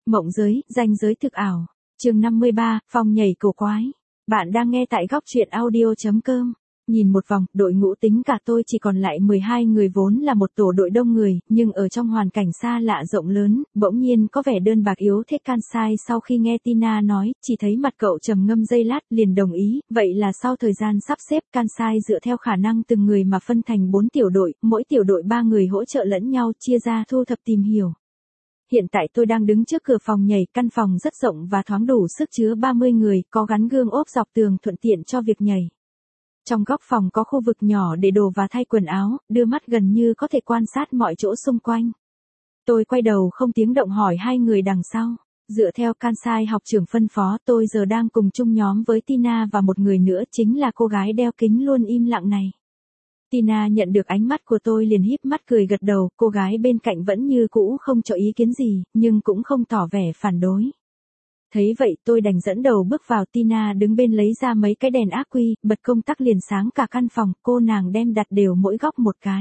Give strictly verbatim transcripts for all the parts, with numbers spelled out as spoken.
Mộng giới, ranh giới thực ảo. Chương năm mươi ba, phòng nhảy cổ quái. Bạn đang nghe tại góc truyện audio chấm com. Nhìn một vòng, đội ngũ tính cả tôi chỉ còn lại mười hai người, vốn là một tổ đội đông người, nhưng ở trong hoàn cảnh xa lạ rộng lớn, bỗng nhiên có vẻ đơn bạc yếu thế. Kansai sau khi nghe Tina nói, chỉ thấy mặt cậu trầm ngâm giây lát, liền đồng ý. Vậy là sau thời gian sắp xếp, Kansai dựa theo khả năng từng người mà phân thành bốn tiểu đội, mỗi tiểu đội ba người hỗ trợ lẫn nhau, chia ra thu thập tìm hiểu. Hiện tại tôi đang đứng trước cửa phòng nhảy, căn phòng rất rộng và thoáng đủ sức chứa ba mươi người, có gắn gương ốp dọc tường thuận tiện cho việc nhảy. Trong góc phòng có khu vực nhỏ để đồ và thay quần áo, đưa mắt gần như có thể quan sát mọi chỗ xung quanh. Tôi quay đầu không tiếng động hỏi hai người đằng sau. Dựa theo Kansai học trưởng phân phó, tôi giờ đang cùng chung nhóm với Tina và một người nữa, chính là cô gái đeo kính luôn im lặng này. Tina nhận được ánh mắt của tôi liền híp mắt cười gật đầu, cô gái bên cạnh vẫn như cũ không cho ý kiến gì, nhưng cũng không tỏ vẻ phản đối. Thấy vậy tôi đành dẫn đầu bước vào. Tina đứng bên lấy ra mấy cái đèn ác quy, bật công tắc liền sáng cả căn phòng, cô nàng đem đặt đều mỗi góc một cái.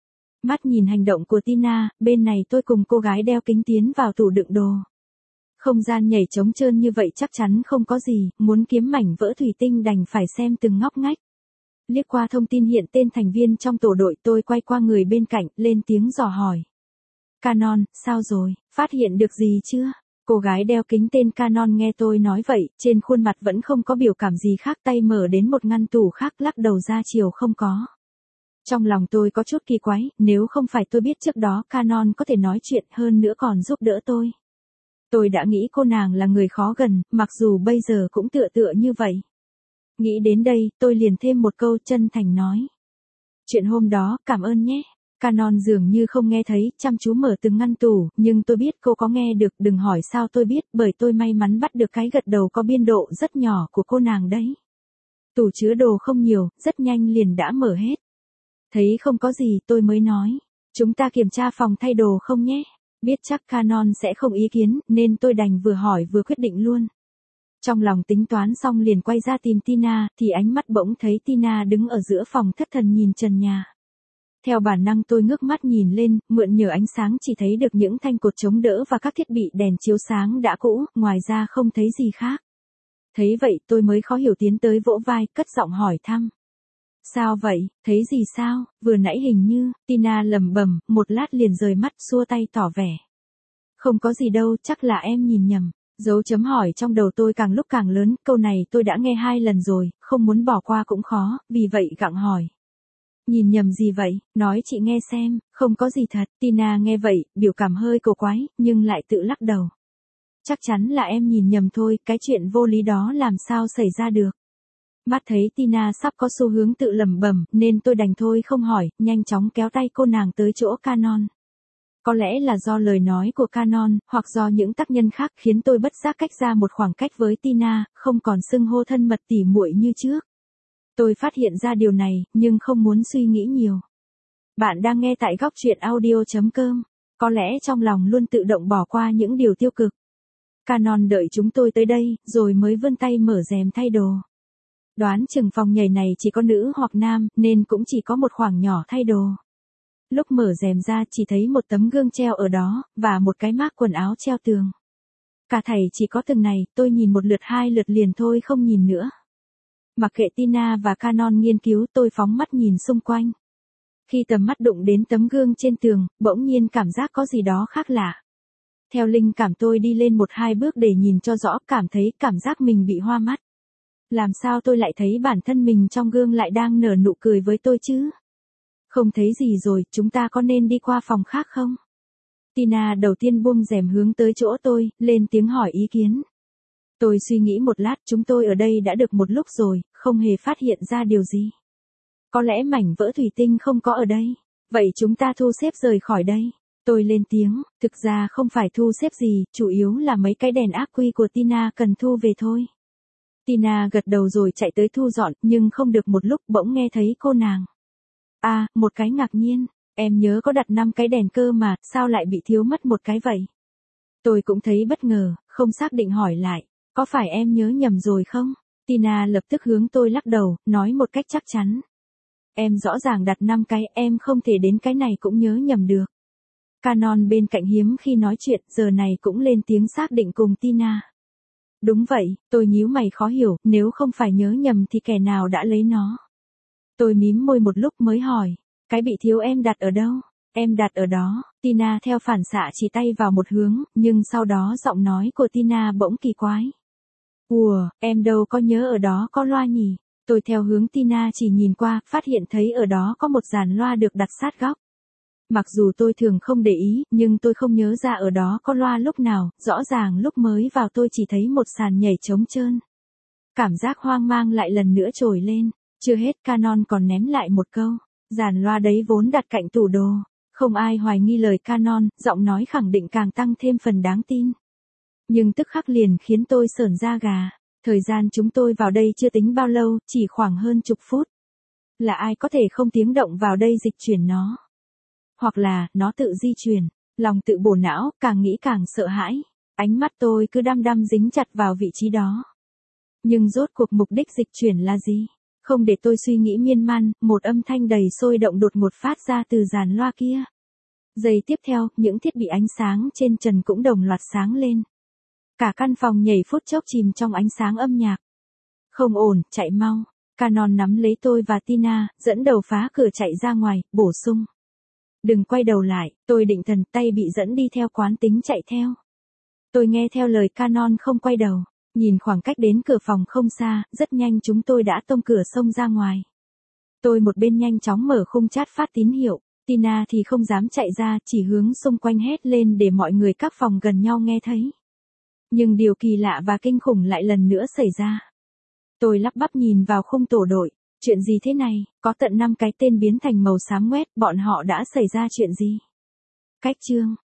Mắt nhìn hành động của Tina, bên này tôi cùng cô gái đeo kính tiến vào tủ đựng đồ. Không gian nhảy trống trơn như vậy chắc chắn không có gì, muốn kiếm mảnh vỡ thủy tinh đành phải xem từng ngóc ngách. Liếc qua thông tin hiện tên thành viên trong tổ đội, tôi quay qua người bên cạnh, lên tiếng dò hỏi. Canon, sao rồi, phát hiện được gì chưa? Cô gái đeo kính tên Canon nghe tôi nói vậy, trên khuôn mặt vẫn không có biểu cảm gì khác, tay mở đến một ngăn tủ khác lắc đầu ra chiều không có. Trong lòng tôi có chút kỳ quái, nếu không phải tôi biết trước đó Canon có thể nói chuyện hơn nữa còn giúp đỡ tôi. Tôi đã nghĩ cô nàng là người khó gần, mặc dù bây giờ cũng tựa tựa như vậy. Nghĩ đến đây, tôi liền thêm một câu chân thành nói. Chuyện hôm đó, cảm ơn nhé. Canon dường như không nghe thấy, chăm chú mở từng ngăn tủ, nhưng tôi biết cô có nghe được, đừng hỏi sao tôi biết, bởi tôi may mắn bắt được cái gật đầu có biên độ rất nhỏ của cô nàng đấy. Tủ chứa đồ không nhiều, rất nhanh liền đã mở hết. Thấy không có gì, tôi mới nói. Chúng ta kiểm tra phòng thay đồ không nhé? Biết chắc Canon sẽ không ý kiến, nên tôi đành vừa hỏi vừa quyết định luôn. Trong lòng tính toán xong liền quay ra tìm Tina, thì ánh mắt bỗng thấy Tina đứng ở giữa phòng thất thần nhìn trần nhà. Theo bản năng tôi ngước mắt nhìn lên, mượn nhờ ánh sáng chỉ thấy được những thanh cột chống đỡ và các thiết bị đèn chiếu sáng đã cũ, ngoài ra không thấy gì khác. Thấy vậy tôi mới khó hiểu tiến tới vỗ vai, cất giọng hỏi thăm. Sao vậy, thấy gì sao, vừa nãy hình như, Tina lẩm bẩm, một lát liền rời mắt xua tay tỏ vẻ. Không có gì đâu, chắc là em nhìn nhầm. Dấu chấm hỏi trong đầu tôi càng lúc càng lớn, câu này tôi đã nghe hai lần rồi, không muốn bỏ qua cũng khó, vì vậy gặng hỏi. Nhìn nhầm gì vậy, nói chị nghe xem, không có gì thật. Tina nghe vậy, biểu cảm hơi cổ quái, nhưng lại tự lắc đầu. Chắc chắn là em nhìn nhầm thôi, cái chuyện vô lý đó làm sao xảy ra được. Mắt thấy Tina sắp có xu hướng tự lẩm bẩm, nên tôi đành thôi không hỏi, nhanh chóng kéo tay cô nàng tới chỗ Canon. Có lẽ là do lời nói của Canon, hoặc do những tác nhân khác khiến tôi bất giác cách ra một khoảng cách với Tina, không còn xưng hô thân mật tỉ muội như trước. Tôi phát hiện ra điều này, nhưng không muốn suy nghĩ nhiều. Bạn đang nghe tại góc truyện audio chấm com. Có lẽ trong lòng luôn tự động bỏ qua những điều tiêu cực. Canon đợi chúng tôi tới đây, rồi mới vươn tay mở rèm thay đồ. Đoán chừng phòng nhảy này chỉ có nữ hoặc nam, nên cũng chỉ có một khoảng nhỏ thay đồ. Lúc mở rèm ra chỉ thấy một tấm gương treo ở đó, và một cái mác quần áo treo tường. Cả thảy chỉ có từng này, tôi nhìn một lượt hai lượt liền thôi không nhìn nữa. Mặc kệ Tina và Canon nghiên cứu, tôi phóng mắt nhìn xung quanh. Khi tầm mắt đụng đến tấm gương trên tường, bỗng nhiên cảm giác có gì đó khác lạ. Theo linh cảm tôi đi lên một hai bước để nhìn cho rõ, cảm thấy cảm giác mình bị hoa mắt. Làm sao tôi lại thấy bản thân mình trong gương lại đang nở nụ cười với tôi chứ? Không thấy gì rồi, chúng ta có nên đi qua phòng khác không? Tina đầu tiên buông rèm hướng tới chỗ tôi, lên tiếng hỏi ý kiến. Tôi suy nghĩ một lát, chúng tôi ở đây đã được một lúc rồi, không hề phát hiện ra điều gì. Có lẽ mảnh vỡ thủy tinh không có ở đây. Vậy chúng ta thu xếp rời khỏi đây. Tôi lên tiếng, thực ra không phải thu xếp gì, chủ yếu là mấy cái đèn ác quy của Tina cần thu về thôi. Tina gật đầu rồi chạy tới thu dọn, nhưng không được một lúc bỗng nghe thấy cô nàng. À, một cái ngạc nhiên, em nhớ có đặt năm cái đèn cơ mà, sao lại bị thiếu mất một cái vậy? Tôi cũng thấy bất ngờ, không xác định hỏi lại, có phải em nhớ nhầm rồi không? Tina lập tức hướng tôi lắc đầu, nói một cách chắc chắn. Em rõ ràng đặt năm cái, em không thể đến cái này cũng nhớ nhầm được. Canon bên cạnh hiếm khi nói chuyện, giờ này cũng lên tiếng xác định cùng Tina. Đúng vậy, tôi nhíu mày khó hiểu, nếu không phải nhớ nhầm thì kẻ nào đã lấy nó. Tôi mím môi một lúc mới hỏi, cái bị thiếu em đặt ở đâu? Em đặt ở đó. Tina theo phản xạ chỉ tay vào một hướng, nhưng sau đó giọng nói của Tina bỗng kỳ quái. Ủa, em đâu có nhớ ở đó có loa nhỉ? Tôi theo hướng Tina chỉ nhìn qua, phát hiện thấy ở đó có một dàn loa được đặt sát góc. Mặc dù tôi thường không để ý, nhưng tôi không nhớ ra ở đó có loa lúc nào, rõ ràng lúc mới vào tôi chỉ thấy một sàn nhảy trống trơn. Cảm giác hoang mang lại lần nữa trồi lên, chưa hết Canon còn ném lại một câu, dàn loa đấy vốn đặt cạnh tủ đồ. Không ai hoài nghi lời Canon, giọng nói khẳng định càng tăng thêm phần đáng tin. Nhưng tức khắc liền khiến tôi sởn da gà, thời gian chúng tôi vào đây chưa tính bao lâu, chỉ khoảng hơn chục phút. Là ai có thể không tiếng động vào đây dịch chuyển nó? Hoặc là, nó tự di chuyển, lòng tự bổ não, càng nghĩ càng sợ hãi. Ánh mắt tôi cứ đăm đăm dính chặt vào vị trí đó. Nhưng rốt cuộc mục đích dịch chuyển là gì? Không để tôi suy nghĩ miên man, một âm thanh đầy sôi động đột ngột phát ra từ dàn loa kia. Giây tiếp theo, những thiết bị ánh sáng trên trần cũng đồng loạt sáng lên. Cả căn phòng nhảy phút chốc chìm trong ánh sáng âm nhạc. Không ổn, chạy mau. Canon nắm lấy tôi và Tina, dẫn đầu phá cửa chạy ra ngoài, bổ sung. Đừng quay đầu lại, tôi định thần, tay bị dẫn đi theo quán tính chạy theo. Tôi nghe theo lời Canon không quay đầu, nhìn khoảng cách đến cửa phòng không xa, rất nhanh chúng tôi đã tông cửa xông ra ngoài. Tôi một bên nhanh chóng mở khung chat phát tín hiệu, Tina thì không dám chạy ra, chỉ hướng xung quanh hét lên để mọi người các phòng gần nhau nghe thấy. Nhưng điều kỳ lạ và kinh khủng lại lần nữa xảy ra. Tôi lắp bắp nhìn vào khung tổ đội, chuyện gì thế này, có tận năm cái tên biến thành màu xám ngoét, bọn họ đã xảy ra chuyện gì? Cách chương